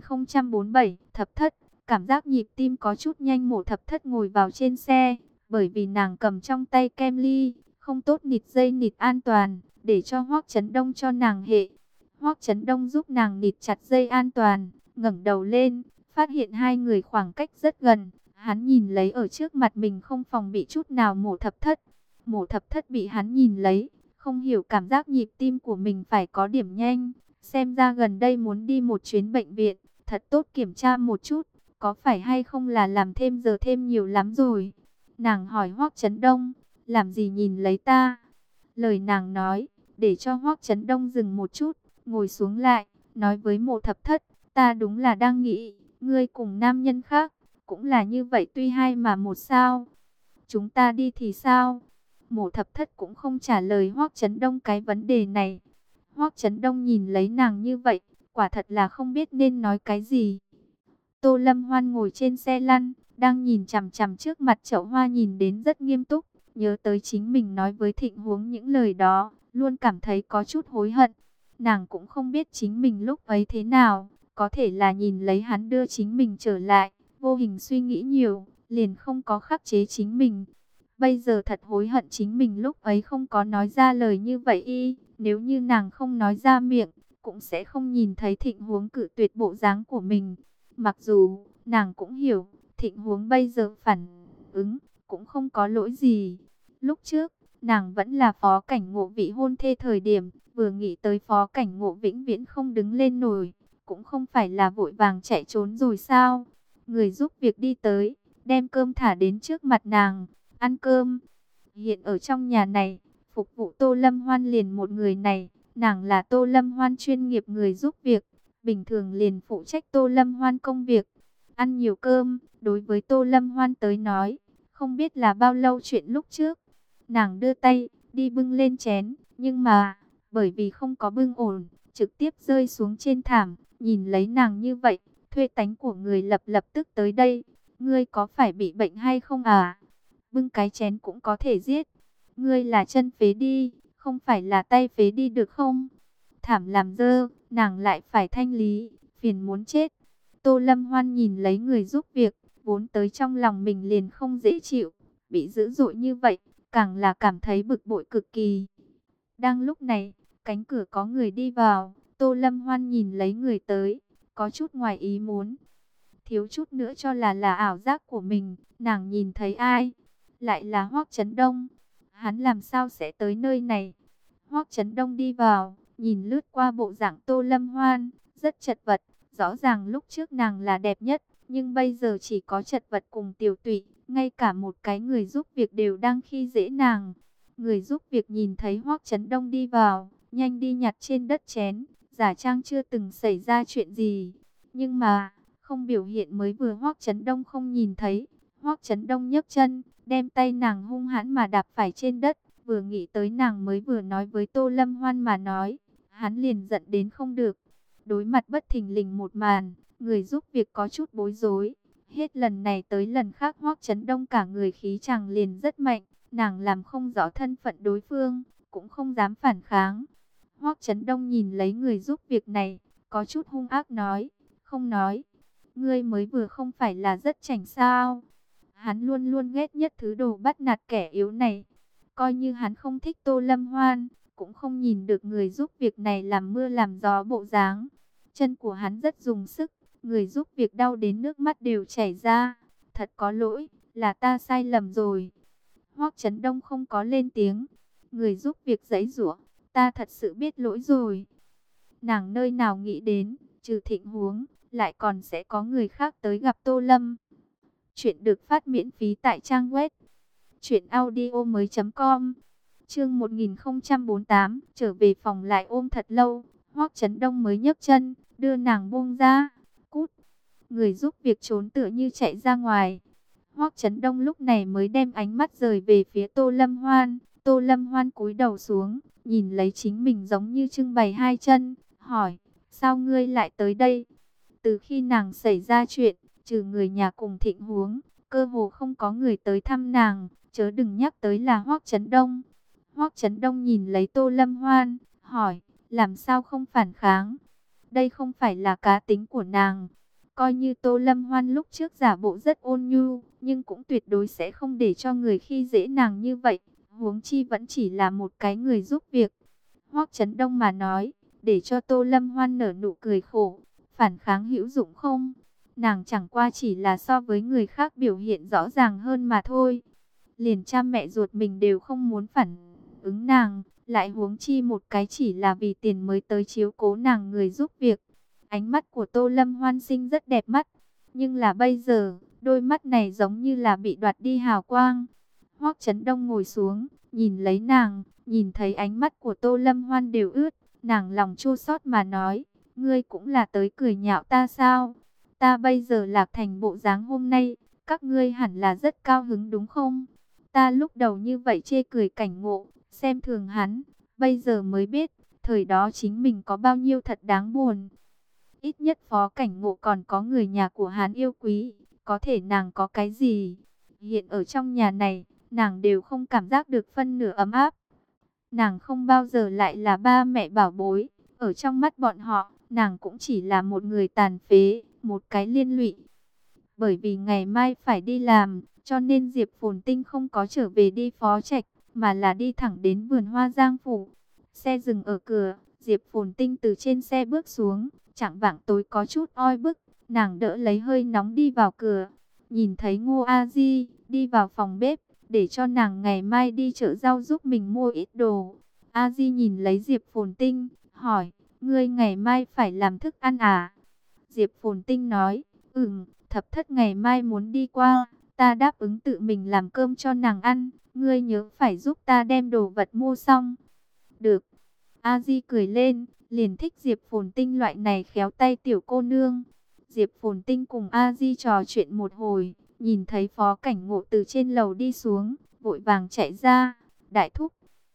1047, Thập Thất, cảm giác nhịp tim có chút nhanh. Mộ Thập Thất ngồi vào trên xe, bởi vì nàng cầm trong tay kem ly, không tốt nịt dây nịt an toàn, để cho Hoắc Chấn Đông cho nàng hệ. Hoắc Chấn Đông giúp nàng nịt chặt dây an toàn, ngẩng đầu lên, phát hiện hai người khoảng cách rất gần. Hắn nhìn lấy ở trước mặt mình không phòng bị chút nào Mộ Thập Thất. Mộ Thập Thất bị hắn nhìn lấy, không hiểu cảm giác nhịp tim của mình phải có điểm nhanh. Xem ra gần đây muốn đi một chuyến bệnh viện, thật tốt kiểm tra một chút, có phải hay không là làm thêm giờ thêm nhiều lắm rồi. Nàng hỏi Hoắc Chấn Đông, làm gì nhìn lấy ta? Lời nàng nói, để cho Hoắc Chấn Đông dừng một chút, ngồi xuống lại, nói với Mộ Thập Thất, ta đúng là đang nghĩ, ngươi cùng nam nhân khác, cũng là như vậy tuy hai mà một sao. Chúng ta đi thì sao? Mộ Thập Thất cũng không trả lời Hoắc Chấn Đông cái vấn đề này. Hoắc Chấn Đông nhìn lấy nàng như vậy, quả thật là không biết nên nói cái gì. Tô Lâm Hoan ngồi trên xe lăn, đang nhìn chằm chằm trước mặt chậu hoa nhìn đến rất nghiêm túc, nhớ tới chính mình nói với Thịnh Huống những lời đó, luôn cảm thấy có chút hối hận. Nàng cũng không biết chính mình lúc ấy thế nào, có thể là nhìn lấy hắn đưa chính mình trở lại, vô hình suy nghĩ nhiều, liền không có khắc chế chính mình. Bây giờ thật hối hận chính mình lúc ấy không có nói ra lời như vậy y, nếu như nàng không nói ra miệng, cũng sẽ không nhìn thấy Thịnh Huống cự tuyệt bộ dáng của mình. Mặc dù, nàng cũng hiểu, Thịnh Huống bây giờ phản ứng, cũng không có lỗi gì. Lúc trước, nàng vẫn là Phó Cảnh Ngộ vị hôn thê thời điểm, vừa nghĩ tới Phó Cảnh Ngộ vĩnh viễn không đứng lên nổi, cũng không phải là vội vàng chạy trốn rồi sao. Người giúp việc đi tới, đem cơm thả đến trước mặt nàng, ăn cơm. Hiện ở trong nhà này, phục vụ Tô Lâm Hoan liền một người này, nàng là Tô Lâm Hoan chuyên nghiệp người giúp việc, bình thường liền phụ trách Tô Lâm Hoan công việc. Ăn nhiều cơm, đối với Tô Lâm Hoan tới nói, không biết là bao lâu chuyện lúc trước. Nàng đưa tay, đi bưng lên chén, nhưng mà, bởi vì không có bưng ổn, trực tiếp rơi xuống trên thảm, nhìn lấy nàng như vậy, thuê tánh của người lập tức tới đây. Ngươi có phải bị bệnh hay không à? Bưng cái chén cũng có thể giết. Ngươi là chân phế đi, không phải là tay phế đi được không? Thảm làm dơ, nàng lại phải thanh lý, phiền muốn chết. Tô Lâm Hoan nhìn lấy người giúp việc, vốn tới trong lòng mình liền không dễ chịu, bị dữ dội như vậy, càng là cảm thấy bực bội cực kỳ. Đang lúc này, cánh cửa có người đi vào, Tô Lâm Hoan nhìn lấy người tới, có chút ngoài ý muốn. Thiếu chút nữa cho là ảo giác của mình, nàng nhìn thấy ai? Lại là Hoắc Chấn Đông. Hắn làm sao sẽ tới nơi này? Hoắc Chấn Đông đi vào, nhìn lướt qua bộ dạng Tô Lâm Hoan, rất chật vật. Rõ ràng lúc trước nàng là đẹp nhất, nhưng bây giờ chỉ có chật vật cùng tiều tụy, ngay cả một cái người giúp việc đều đang khi dễ nàng. Người giúp việc nhìn thấy Hoắc Chấn Đông đi vào, nhanh đi nhặt trên đất chén, giả trang chưa từng xảy ra chuyện gì. Nhưng mà, không biểu hiện mới vừa Hoắc Chấn Đông không nhìn thấy. Hoắc Chấn Đông nhấc chân, đem tay nàng hung hãn mà đạp phải trên đất, vừa nghĩ tới nàng mới vừa nói với Tô Lâm Hoan mà nói, hắn liền giận đến không được. Đối mặt bất thình lình một màn, người giúp việc có chút bối rối. Hết lần này tới lần khác Hoắc Chấn Đông cả người khí chàng liền rất mạnh, nàng làm không rõ thân phận đối phương, cũng không dám phản kháng. Hoắc Chấn Đông nhìn lấy người giúp việc này, có chút hung ác nói, không nói, ngươi mới vừa không phải là rất chảnh sao? Hắn luôn luôn ghét nhất thứ đồ bắt nạt kẻ yếu này. Coi như hắn không thích Tô Lâm Hoan, cũng không nhìn được người giúp việc này làm mưa làm gió bộ dáng. Chân của hắn rất dùng sức, người giúp việc đau đến nước mắt đều chảy ra. Thật có lỗi, là ta sai lầm rồi. Hoắc Chấn Đông không có lên tiếng. Người giúp việc giãy giụa, ta thật sự biết lỗi rồi. Nàng nơi nào nghĩ đến, trừ Thịnh Huống, lại còn sẽ có người khác tới gặp Tô Lâm. Chuyện được phát miễn phí tại trang web truyệnaudiomoi.com. Chương 1048, trở về phòng lại ôm thật lâu, Hoắc Chấn Đông mới nhấc chân, đưa nàng buông ra. Cút. Người giúp việc trốn tựa như chạy ra ngoài. Hoắc Chấn Đông lúc này mới đem ánh mắt rời về phía Tô Lâm Hoan. Tô Lâm Hoan cúi đầu xuống, nhìn lấy chính mình giống như trưng bày hai chân, hỏi: "Sao ngươi lại tới đây?" Từ khi nàng xảy ra chuyện, trừ người nhà cùng Thịnh Huống, cơ hồ không có người tới thăm nàng, chớ đừng nhắc tới là Hoắc Chấn Đông. Hoắc Chấn Đông nhìn lấy Tô Lâm Hoan, hỏi: "Làm sao không phản kháng?" Đây không phải là cá tính của nàng. Coi như Tô Lâm Hoan lúc trước giả bộ rất ôn nhu, nhưng cũng tuyệt đối sẽ không để cho người khi dễ nàng như vậy. Huống chi vẫn chỉ là một cái người giúp việc. Hoắc Chấn Đông mà nói, để cho Tô Lâm Hoan nở nụ cười khổ. Phản kháng hữu dụng không? Nàng chẳng qua chỉ là so với người khác biểu hiện rõ ràng hơn mà thôi. Liền cha mẹ ruột mình đều không muốn phản ứng nàng, lại huống chi một cái chỉ là vì tiền mới tới chiếu cố nàng người giúp việc. Ánh mắt của Tô Lâm Hoan sinh rất đẹp mắt, nhưng là bây giờ, đôi mắt này giống như là bị đoạt đi hào quang. Hoắc Chấn Đông ngồi xuống, nhìn lấy nàng, nhìn thấy ánh mắt của Tô Lâm Hoan đều ướt, nàng lòng chua xót mà nói: "Ngươi cũng là tới cười nhạo ta sao? Ta bây giờ lạc thành bộ dáng hôm nay, các ngươi hẳn là rất cao hứng đúng không? Ta lúc đầu như vậy chê cười Cảnh Ngộ, xem thường hắn, bây giờ mới biết, thời đó chính mình có bao nhiêu thật đáng buồn. Ít nhất Phó Cảnh Ngộ còn có người nhà của hắn yêu quý, có thể nàng có cái gì? Hiện ở trong nhà này, nàng đều không cảm giác được phân nửa ấm áp. Nàng không bao giờ lại là ba mẹ bảo bối, ở trong mắt bọn họ, nàng cũng chỉ là một người tàn phế, một cái liên lụy." Bởi vì ngày mai phải đi làm, cho nên Diệp Phồn Tinh không có trở về đi Phó Trạch, mà là đi thẳng đến vườn hoa Giang Phủ. Xe dừng ở cửa, Diệp Phồn Tinh từ trên xe bước xuống, chạng vạng tối có chút oi bức, nàng đỡ lấy hơi nóng đi vào cửa. Nhìn thấy Ngô A Di đi vào phòng bếp, để cho nàng ngày mai đi chợ rau giúp mình mua ít đồ. A Di nhìn lấy Diệp Phồn Tinh, hỏi: "Ngươi ngày mai phải làm thức ăn à?" Diệp Phồn Tinh nói: "Thập thất ngày mai muốn đi qua, ta đáp ứng tự mình làm cơm cho nàng ăn, ngươi nhớ phải giúp ta đem đồ vật mua xong." "Được." A Di cười lên, liền thích Diệp Phồn Tinh loại này khéo tay tiểu cô nương. Diệp Phồn Tinh cùng A Di trò chuyện một hồi, nhìn thấy Phó Cảnh Ngộ từ trên lầu đi xuống, vội vàng chạy ra: "Đại thúc."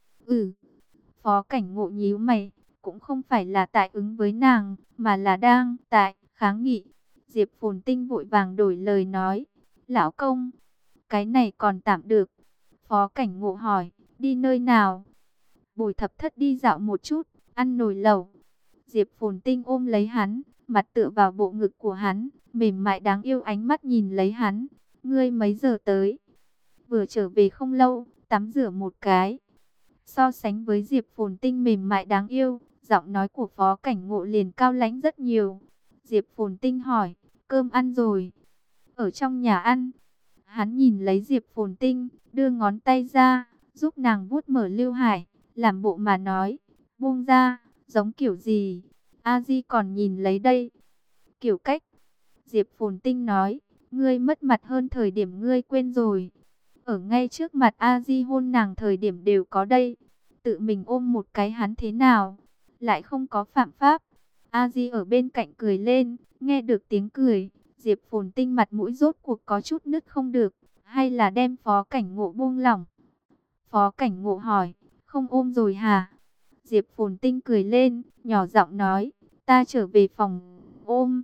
Phó Cảnh Ngộ nhíu mày, cũng không phải là tại ứng với nàng, mà là đang tại kháng nghị. Diệp Phồn Tinh vội vàng đổi lời nói: "Lão công, cái này còn tạm được." Phó Cảnh Ngộ hỏi: "Đi nơi nào?" "Bồi thập thất đi dạo một chút, ăn nồi lẩu." Diệp Phồn Tinh ôm lấy hắn, mặt tựa vào bộ ngực của hắn, mềm mại đáng yêu ánh mắt nhìn lấy hắn: "Ngươi mấy giờ tới?" "Vừa trở về không lâu, tắm rửa một cái." So sánh với Diệp Phồn Tinh mềm mại đáng yêu, giọng nói của Phó Cảnh Ngộ liền cao lãnh rất nhiều. Diệp Phồn Tinh hỏi: "Cơm ăn rồi?" "Ở trong nhà ăn." Hắn nhìn lấy Diệp Phồn Tinh, đưa ngón tay ra, giúp nàng vuốt mở Lưu Hải, làm bộ mà nói: "Buông ra." "Giống kiểu gì?" A Di còn nhìn lấy đây. "Kiểu cách." Diệp Phồn Tinh nói: "Ngươi mất mặt hơn thời điểm ngươi quên rồi." Ở ngay trước mặt A Di hôn nàng thời điểm đều có đây. Tự mình ôm một cái hắn thế nào? Lại không có phạm pháp. A Di ở bên cạnh cười lên, nghe được tiếng cười, Diệp Phồn Tinh mặt mũi rốt cuộc có chút nứt không được, hay là đem Phó Cảnh Ngộ buông lỏng. Phó Cảnh Ngộ hỏi: "Không ôm rồi hả?" Diệp Phồn Tinh cười lên, nhỏ giọng nói: "Ta trở về phòng ôm."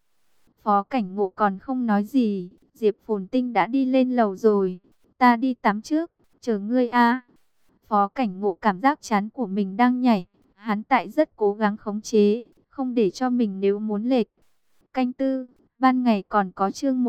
Phó Cảnh Ngộ còn không nói gì, Diệp Phồn Tinh đã đi lên lầu rồi. "Ta đi tắm trước, chờ ngươi a." Phó Cảnh Ngộ cảm giác trán của mình đang nhảy, hắn tại rất cố gắng khống chế, không để cho mình nếu muốn lệch. Canh tư, ban ngày còn có chương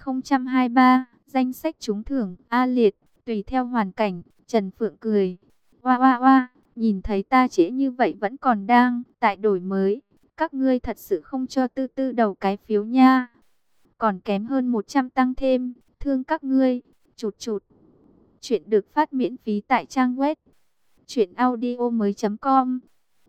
1023, danh sách trúng thưởng, A liệt, tùy theo hoàn cảnh, Trần Phượng cười. Oa oa oa, nhìn thấy ta trễ như vậy vẫn còn đang tại đổi mới. Các ngươi thật sự không cho tư tư đầu cái phiếu nha. Còn kém hơn 100 tăng thêm, thương các ngươi, chụt chụt. Chuyện được phát miễn phí tại trang web truyệnaudiomoi.com.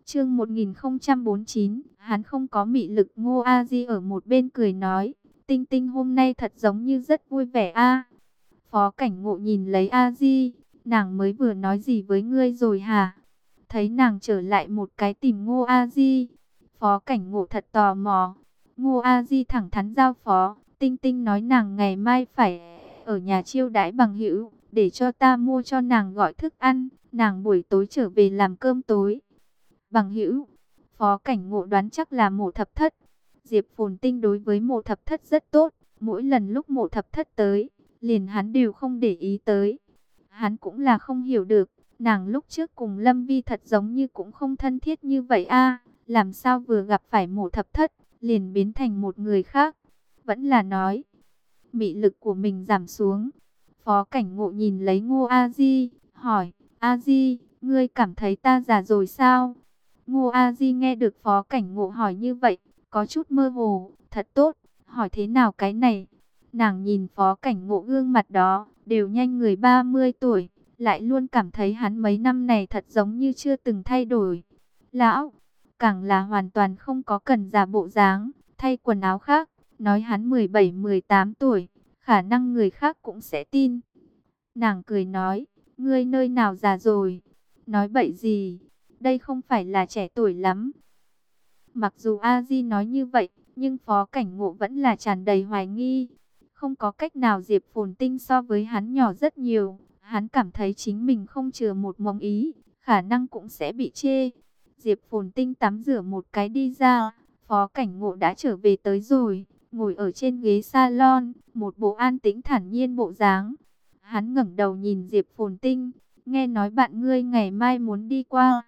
Chương 1049, hắn không có mị lực. Ngô A Di ở một bên cười nói, Tinh Tinh hôm nay thật giống như rất vui vẻ a. Phó Cảnh Ngộ nhìn lấy A Di, nàng mới vừa nói gì với ngươi rồi hả? Thấy nàng trở lại một cái tìm Ngô A Di, Phó Cảnh Ngộ thật tò mò. Ngô A Di thẳng thắn giao phó, Tinh Tinh nói nàng ngày mai phải ở nhà chiêu đãi bằng hữu, để cho ta mua cho nàng gọi thức ăn, nàng buổi tối trở về làm cơm tối. Bằng hữu, Phó Cảnh Ngộ đoán chắc là Mộ Thập Thất. Diệp Phồn Tinh đối với Mộ Thập Thất rất tốt, mỗi lần lúc Mộ Thập Thất tới, liền hắn đều không để ý tới. Hắn cũng là không hiểu được, nàng lúc trước cùng Lâm Vi thật giống như cũng không thân thiết như vậy a, làm sao vừa gặp phải Mộ Thập Thất, liền biến thành một người khác. Vẫn là nói, mị lực của mình giảm xuống. Phó Cảnh Ngộ nhìn lấy Ngô A Di, hỏi, A Di, ngươi cảm thấy ta già rồi sao? Ngô A Di nghe được Phó Cảnh Ngộ hỏi như vậy, có chút mơ hồ, thật tốt, hỏi thế nào cái này? Nàng nhìn Phó Cảnh Ngộ gương mặt đó, đều nhanh người 30 tuổi, lại luôn cảm thấy hắn mấy năm này thật giống như chưa từng thay đổi. Lão, càng là hoàn toàn không có cần giả bộ dáng, thay quần áo khác, nói hắn 17-18 tuổi, khả năng người khác cũng sẽ tin. Nàng cười nói, ngươi nơi nào già rồi? Nói bậy gì? Đây không phải là trẻ tuổi lắm. Mặc dù A Di nói như vậy, nhưng Phó Cảnh Ngộ vẫn là tràn đầy hoài nghi. Không có cách nào, Diệp Phồn Tinh so với hắn nhỏ rất nhiều. Hắn cảm thấy chính mình không chừa một mống ý, khả năng cũng sẽ bị chê. Diệp Phồn Tinh tắm rửa một cái đi ra, Phó Cảnh Ngộ đã trở về tới rồi, ngồi ở trên ghế salon, một bộ an tĩnh thản nhiên bộ dáng. Hắn ngẩng đầu nhìn Diệp Phồn Tinh, nghe nói bạn ngươi ngày mai muốn đi qua.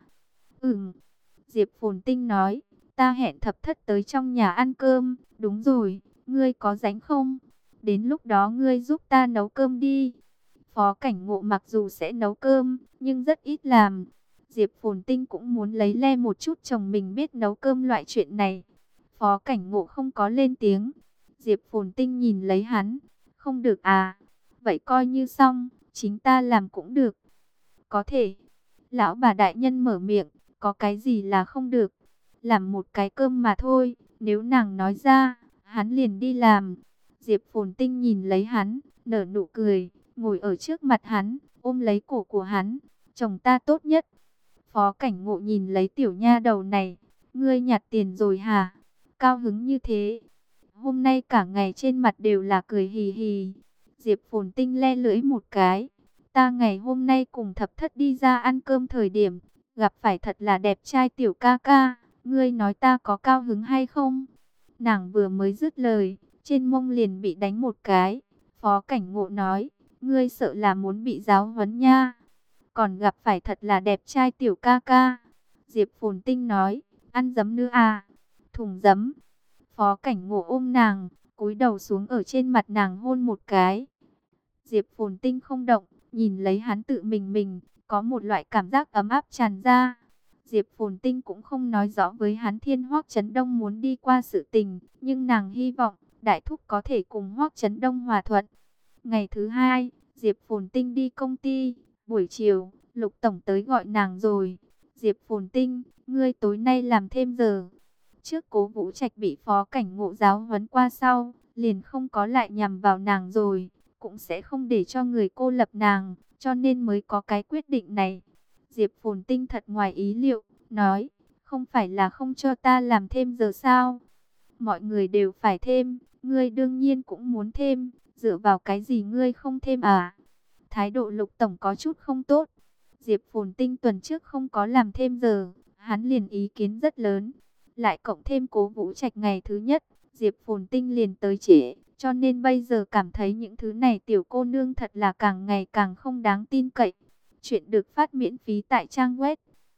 Diệp Phồn Tinh nói, ta hẹn Thập Thất tới trong nhà ăn cơm. Đúng rồi, ngươi có rảnh không? Đến lúc đó ngươi giúp ta nấu cơm đi. Phó Cảnh Ngộ mặc dù sẽ nấu cơm, nhưng rất ít làm. Diệp Phồn Tinh cũng muốn lấy le một chút chồng mình biết nấu cơm loại chuyện này. Phó Cảnh Ngộ không có lên tiếng. Diệp Phồn Tinh nhìn lấy hắn, không được à? Vậy coi như xong, chính ta làm cũng được. Có thể. Lão bà đại nhân mở miệng, có cái gì là không được? Làm một cái cơm mà thôi, nếu nàng nói ra, hắn liền đi làm. Diệp Phồn Tinh nhìn lấy hắn, nở nụ cười, ngồi ở trước mặt hắn, ôm lấy cổ của hắn. Chồng ta tốt nhất. Phó Cảnh Ngộ nhìn lấy tiểu nha đầu này, ngươi nhặt tiền rồi hả? Cao hứng như thế. Hôm nay cả ngày trên mặt đều là cười hì hì. Diệp Phồn Tinh le lưỡi một cái. Ta ngày hôm nay cùng Thập Thất đi ra ăn cơm thời điểm, gặp phải thật là đẹp trai tiểu ca ca. Ngươi nói ta có cao hứng hay không? Nàng vừa mới dứt lời, trên mông liền bị đánh một cái. Phó Cảnh Ngộ nói, ngươi sợ là muốn bị giáo huấn nha. Còn gặp phải thật là đẹp trai tiểu ca ca. Diệp Phồn Tinh nói, ăn giấm nữa à? Thùng giấm. Phó Cảnh Ngộ ôm nàng, cúi đầu xuống ở trên mặt nàng hôn một cái. Diệp Phồn Tinh không động, nhìn lấy hắn tự mình, có một loại cảm giác ấm áp tràn ra. Diệp Phồn Tinh cũng không nói rõ với hắn Thiên Hoắc Chấn Đông muốn đi qua sự tình, nhưng nàng hy vọng đại thúc có thể cùng Hoắc Chấn Đông hòa thuận. Ngày thứ hai, Diệp Phồn Tinh đi công ty, buổi chiều, Lục Tổng tới gọi nàng rồi. Diệp Phồn Tinh, ngươi tối nay làm thêm giờ. Trước Cố Vũ Trạch bị Phó Cảnh Ngộ giáo huấn qua sau, liền không có lại nhằm vào nàng rồi, cũng sẽ không để cho người cô lập nàng, cho nên mới có cái quyết định này. Diệp Phồn Tinh thật ngoài ý liệu, nói, không phải là không cho ta làm thêm giờ sao? Mọi người đều phải thêm, ngươi đương nhiên cũng muốn thêm, dựa vào cái gì ngươi không thêm à? Thái độ Lục Tổng có chút không tốt. Diệp Phồn Tinh tuần trước không có làm thêm giờ, hắn liền ý kiến rất lớn. Lại cộng thêm Cố Vũ Trạch ngày thứ nhất, Diệp Phồn Tinh liền tới trễ, cho nên bây giờ cảm thấy những thứ này tiểu cô nương thật là càng ngày càng không đáng tin cậy. Chuyện được phát miễn phí tại trang web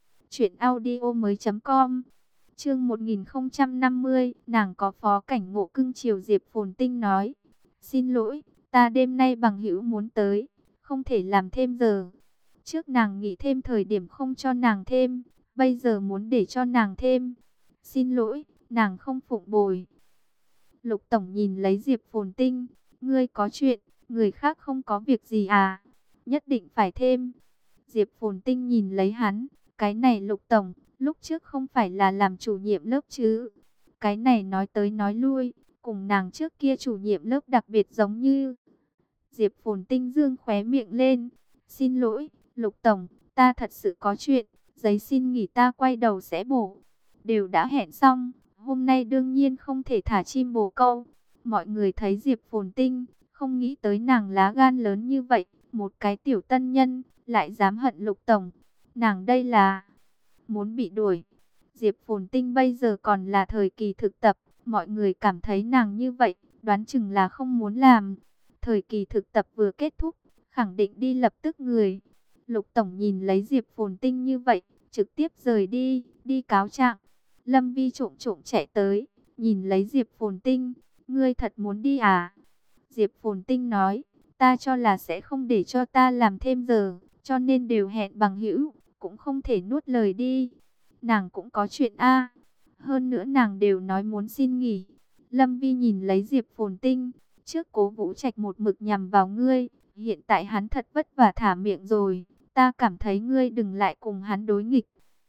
truyệnaudiomoi.com. Chương 1050, nàng có Phó Cảnh Ngộ cưng chiều. Diệp Phồn Tinh nói, xin lỗi, ta đêm nay bằng hữu muốn tới, không thể làm thêm giờ. Trước nàng nghỉ thêm thời điểm không cho nàng thêm, bây giờ muốn để cho nàng thêm. Xin lỗi, nàng không phụng bồi. Lục Tổng nhìn lấy Diệp Phồn Tinh, ngươi có chuyện, người khác không có việc gì à? Nhất định phải thêm. Diệp Phồn Tinh nhìn lấy hắn, cái này Lục Tổng, lúc trước không phải là làm chủ nhiệm lớp chứ? Cái này nói tới nói lui, cùng nàng trước kia chủ nhiệm lớp đặc biệt giống như. Diệp Phồn Tinh dương khóe miệng lên. Xin lỗi, Lục Tổng, ta thật sự có chuyện, giấy xin nghỉ ta quay đầu sẽ bổ. Đều đã hẹn xong, hôm nay đương nhiên không thể thả chim bồ câu. Mọi người thấy Diệp Phồn Tinh, không nghĩ tới nàng lá gan lớn như vậy, một cái tiểu tân nhân, lại dám hận Lục Tổng. Nàng đây là muốn bị đuổi. Diệp Phồn Tinh bây giờ còn là thời kỳ thực tập, mọi người cảm thấy nàng như vậy, đoán chừng là không muốn làm. Thời kỳ thực tập vừa kết thúc, khẳng định đi lập tức người. Lục Tổng nhìn lấy Diệp Phồn Tinh như vậy, trực tiếp rời đi, đi cáo trạng. Lâm Vi trộm trộm chạy tới, nhìn lấy Diệp Phồn Tinh, ngươi thật muốn đi à? Diệp Phồn Tinh nói, ta cho là sẽ không để cho ta làm thêm giờ, cho nên đều hẹn bằng hữu, cũng không thể nuốt lời đi. Nàng cũng có chuyện a. Hơn nữa nàng đều nói muốn xin nghỉ. Lâm Vi nhìn lấy Diệp Phồn Tinh, trước Cố Vũ Trạch một mực nhằm vào ngươi, hiện tại hắn thật vất vả thả miệng rồi, ta cảm thấy ngươi đừng lại cùng hắn đối nghịch.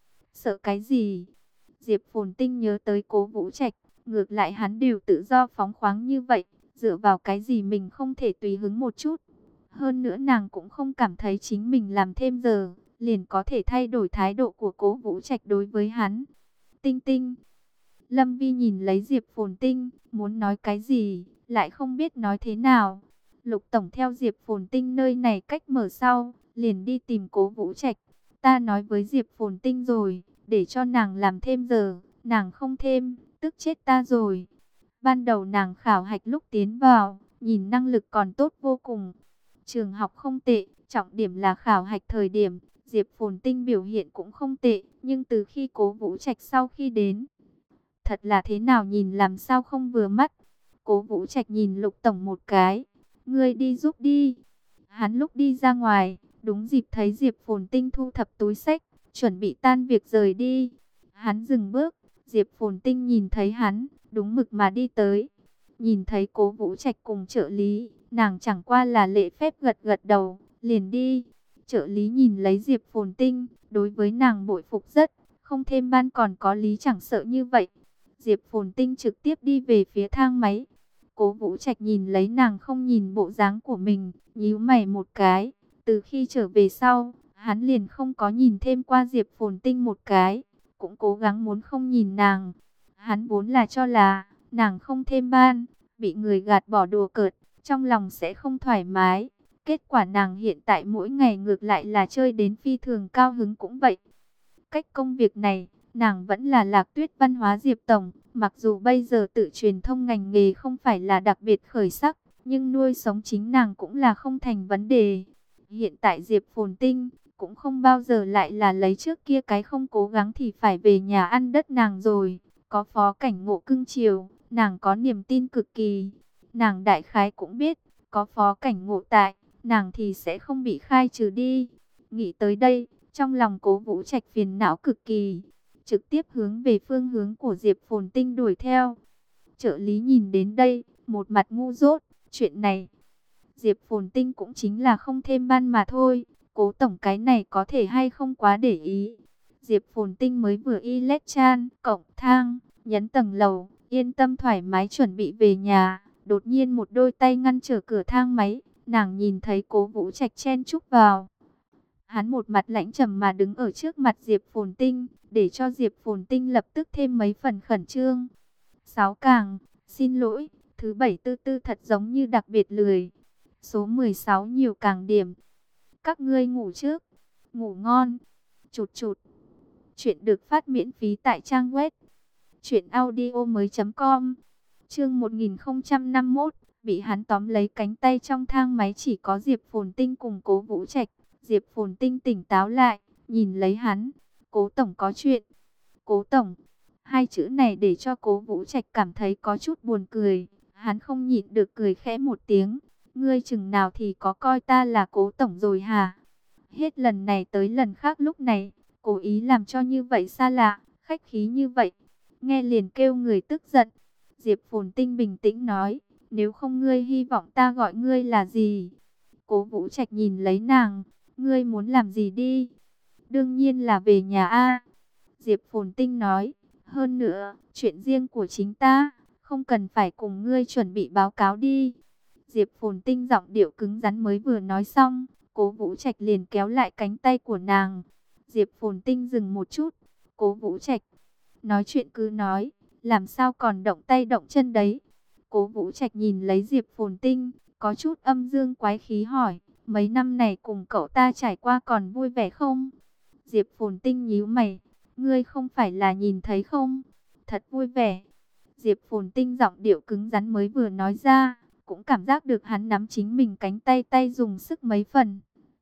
Sợ cái gì? Diệp Phồn Tinh nhớ tới Cố Vũ Trạch, ngược lại hắn đều tự do phóng khoáng như vậy, dựa vào cái gì mình không thể tùy hứng một chút. Hơn nữa nàng cũng không cảm thấy chính mình làm thêm giờ, liền có thể thay đổi thái độ của Cố Vũ Trạch đối với hắn. Tinh Tinh. Lâm Vi nhìn lấy Diệp Phồn Tinh, muốn nói cái gì, lại không biết nói thế nào. Lục Tổng theo Diệp Phồn Tinh nơi này cách mở sau, liền đi tìm Cố Vũ Trạch. Ta nói với Diệp Phồn Tinh rồi, để cho nàng làm thêm giờ, nàng không thêm, tức chết ta rồi. Ban đầu nàng khảo hạch lúc tiến vào, nhìn năng lực còn tốt vô cùng. Trường học không tệ, trọng điểm là khảo hạch thời điểm, Diệp Phồn Tinh biểu hiện cũng không tệ, nhưng từ khi Cố Vũ Trạch sau khi đến, thật là thế nào nhìn làm sao không vừa mắt. Cố Vũ Trạch nhìn Lục Tổng một cái, ngươi đi giúp đi. Hắn lúc đi ra ngoài, đúng dịp thấy Diệp Phồn Tinh thu thập túi xách, chuẩn bị tan việc rời đi. Hắn dừng bước, Diệp Phồn Tinh nhìn thấy hắn, đúng mực mà đi tới. Nhìn thấy Cố Vũ Trạch cùng trợ lý, nàng chẳng qua là lễ phép gật gật đầu, liền đi. Trợ lý nhìn lấy Diệp Phồn Tinh, đối với nàng bội phục rất, không thêm ban còn có lý chẳng sợ như vậy. Diệp Phồn Tinh trực tiếp đi về phía thang máy. Cố Vũ Trạch nhìn lấy nàng không nhìn bộ dáng của mình, nhíu mày một cái. Từ khi trở về sau, hắn liền không có nhìn thêm qua Diệp Phồn Tinh một cái, cũng cố gắng muốn không nhìn nàng. Hắn vốn là cho là nàng không thêm ban, bị người gạt bỏ đùa cợt, trong lòng sẽ không thoải mái. Kết quả nàng hiện tại mỗi ngày ngược lại là chơi đến phi thường cao hứng cũng vậy. Cách công việc này, nàng vẫn là Lạc Tuyết Văn hóa Diệp Tổng, mặc dù bây giờ tự truyền thông ngành nghề không phải là đặc biệt khởi sắc, nhưng nuôi sống chính nàng cũng là không thành vấn đề. Hiện tại Diệp Phồn Tinh cũng không bao giờ lại là lấy trước kia cái không cố gắng thì phải về nhà ăn đất nàng rồi. Có Phó Cảnh Ngộ cưng chiều, nàng có niềm tin cực kỳ. Nàng đại khái cũng biết, có Phó Cảnh Ngộ tại, nàng thì sẽ không bị khai trừ đi. Nghĩ tới đây, trong lòng Cố Vũ Trạch phiền não cực kỳ, trực tiếp hướng về phương hướng của Diệp Phồn Tinh đuổi theo. Trợ lý nhìn đến đây, một mặt ngu dốt, chuyện này Diệp Phồn Tinh cũng chính là không thêm ban mà thôi, Cố tổng cái này có thể hay không quá để ý. Diệp Phồn Tinh mới vừa Electran, cổng thang, nhấn tầng lầu, yên tâm thoải mái chuẩn bị về nhà, đột nhiên một đôi tay ngăn trở cửa thang máy, nàng nhìn thấy Cố Vũ Trạch chen chúc vào. Hắn một mặt lãnh trầm mà đứng ở trước mặt Diệp Phồn Tinh, để cho Diệp Phồn Tinh lập tức thêm mấy phần khẩn trương. Sáu càng, xin lỗi, thứ bảy tư tư thật giống như đặc biệt lười. Số 16 nhiều càng điểm. Các ngươi ngủ trước, ngủ ngon. Chụt chụt. Chuyện được phát miễn phí tại trang web truyệnaudiomoi.com. Chương 1051, bị hắn tóm lấy cánh tay trong thang máy chỉ có Diệp Phồn Tinh cùng Cố Vũ Trạch. Diệp Phồn Tinh tỉnh táo lại, nhìn lấy hắn. Cố tổng có chuyện. Cố tổng. Hai chữ này để cho Cố Vũ Trạch cảm thấy có chút buồn cười. Hắn không nhịn được cười khẽ một tiếng. Ngươi chừng nào thì có coi ta là Cố tổng rồi hả? Hết lần này tới lần khác lúc này, cố ý làm cho như vậy xa lạ, khách khí như vậy. Nghe liền kêu người tức giận. Diệp Phồn Tinh bình tĩnh nói, nếu không ngươi hy vọng ta gọi ngươi là gì? Cố Vũ Trạch nhìn lấy nàng, ngươi muốn làm gì đi? Đương nhiên là về nhà a. Diệp Phồn Tinh nói, hơn nữa, chuyện riêng của chính ta, không cần phải cùng ngươi chuẩn bị báo cáo đi. Diệp Phồn Tinh giọng điệu cứng rắn mới vừa nói xong, Cố Vũ Trạch liền kéo lại cánh tay của nàng. Diệp Phồn Tinh dừng một chút, Cố Vũ Trạch, nói chuyện cứ nói, làm sao còn động tay động chân đấy. Cố Vũ Trạch nhìn lấy Diệp Phồn Tinh, có chút âm dương quái khí hỏi, mấy năm này cùng cậu ta trải qua còn vui vẻ không? Diệp Phồn Tinh nhíu mày, ngươi không phải là nhìn thấy không? Thật vui vẻ. Diệp Phồn Tinh giọng điệu cứng rắn mới vừa nói ra, cũng cảm giác được hắn nắm chính mình cánh tay, tay dùng sức mấy phần.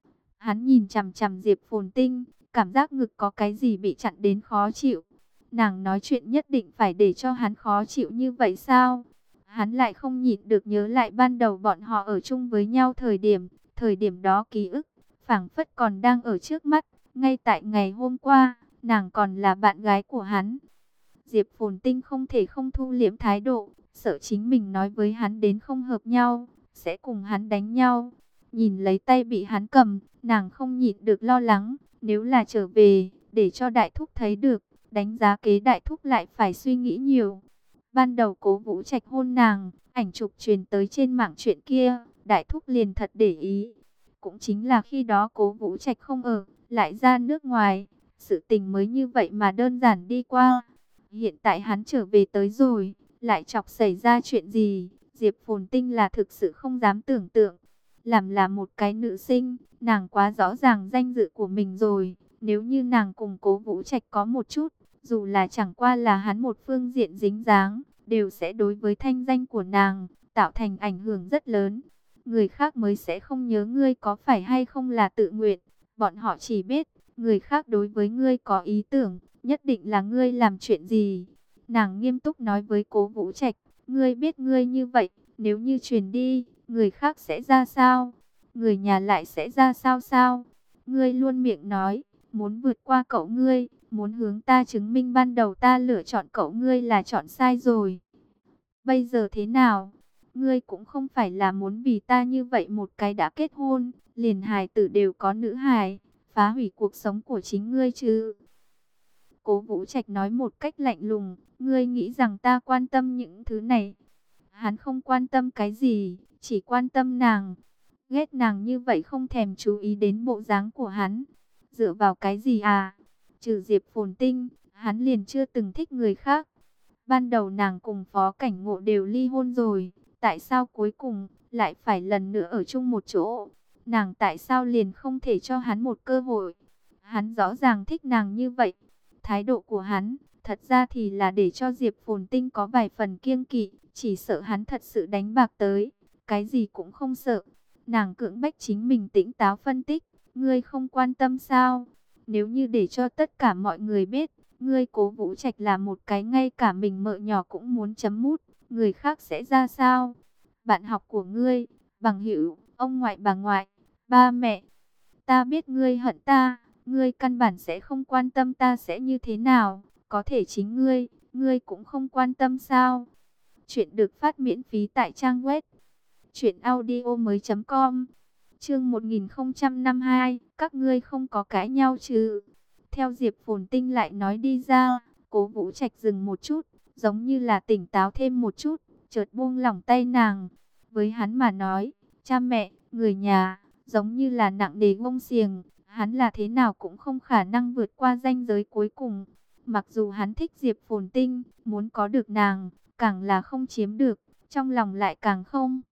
Hắn nhìn chằm chằm Diệp Phồn Tinh, cảm giác ngực có cái gì bị chặn đến khó chịu. Nàng nói chuyện nhất định phải để cho hắn khó chịu như vậy sao? Hắn lại không nhịn được nhớ lại ban đầu bọn họ ở chung với nhau thời điểm đó ký ức, phảng phất còn đang ở trước mắt, ngay tại ngày hôm qua, nàng còn là bạn gái của hắn. Diệp Phồn Tinh không thể không thu liễm thái độ, sợ chính mình nói với hắn đến không hợp nhau, sẽ cùng hắn đánh nhau. Nhìn lấy tay bị hắn cầm, nàng không nhịn được lo lắng, nếu là trở về, để cho đại thúc thấy được, đánh giá kế đại thúc lại phải suy nghĩ nhiều. Ban đầu Cố Vũ Trạch hôn nàng, ảnh chụp truyền tới trên mạng chuyện kia, đại thúc liền thật để ý. Cũng chính là khi đó Cố Vũ Trạch không ở, lại ra nước ngoài, sự tình mới như vậy mà đơn giản đi qua. Hiện tại hắn trở về tới rồi, lại chọc xảy ra chuyện gì, Diệp Phồn Tinh là thực sự không dám tưởng tượng. Làm là một cái nữ sinh, nàng quá rõ ràng danh dự của mình rồi. Nếu như nàng cùng Cố Vũ Trạch có một chút, dù là chẳng qua là hắn một phương diện dính dáng, đều sẽ đối với thanh danh của nàng, tạo thành ảnh hưởng rất lớn. Người khác mới sẽ không nhớ ngươi có phải hay không là tự nguyện. Bọn họ chỉ biết, người khác đối với ngươi có ý tưởng, nhất định là ngươi làm chuyện gì. Nàng nghiêm túc nói với Cố Vũ Trạch, ngươi biết ngươi như vậy, nếu như truyền đi, người khác sẽ ra sao? Người nhà lại sẽ ra sao sao? Ngươi luôn miệng nói, muốn vượt qua cậu ngươi, muốn hướng ta chứng minh ban đầu ta lựa chọn cậu ngươi là chọn sai rồi. Bây giờ thế nào? Ngươi cũng không phải là muốn vì ta như vậy một cái đã kết hôn, liền hài tử đều có nữ hài, phá hủy cuộc sống của chính ngươi chứ. Cố Vũ Trạch nói một cách lạnh lùng, ngươi nghĩ rằng ta quan tâm những thứ này. Hắn không quan tâm cái gì, chỉ quan tâm nàng. Ghét nàng như vậy không thèm chú ý đến bộ dáng của hắn. Dựa vào cái gì à? Trừ Diệp Phồn Tinh, hắn liền chưa từng thích người khác. Ban đầu nàng cùng Phó Cảnh Ngộ đều ly hôn rồi. Tại sao cuối cùng lại phải lần nữa ở chung một chỗ? Nàng tại sao liền không thể cho hắn một cơ hội? Hắn rõ ràng thích nàng như vậy. Thái độ của hắn, thật ra thì là để cho Diệp Phồn Tinh có vài phần kiêng kỵ. Chỉ sợ hắn thật sự đánh bạc tới. Cái gì cũng không sợ. Nàng cưỡng bách chính mình tỉnh táo phân tích. Ngươi không quan tâm sao? Nếu như để cho tất cả mọi người biết, ngươi Cố Vũ Trạch là một cái ngay cả mình mợ nhỏ cũng muốn chấm mút, người khác sẽ ra sao? Bạn học của ngươi, bằng hữu, ông ngoại bà ngoại, ba mẹ. Ta biết ngươi hận ta, ngươi căn bản sẽ không quan tâm ta sẽ như thế nào. Có thể chính ngươi cũng không quan tâm sao? Chuyện được phát miễn phí tại trang web truyệnaudiomoi.com. Chương 1052, các ngươi không có cãi nhau chứ? Theo Diệp Phồn Tinh lại nói đi ra, Cố Vũ Trạch dừng một chút, giống như là tỉnh táo thêm một chút, chợt buông lỏng tay nàng. Với hắn mà nói, cha mẹ, người nhà, giống như là nặng nề gông xiềng, hắn là thế nào cũng không khả năng vượt qua ranh giới cuối cùng. Mặc dù hắn thích Diệp Phồn Tinh, muốn có được nàng, càng là không chiếm được, trong lòng lại càng không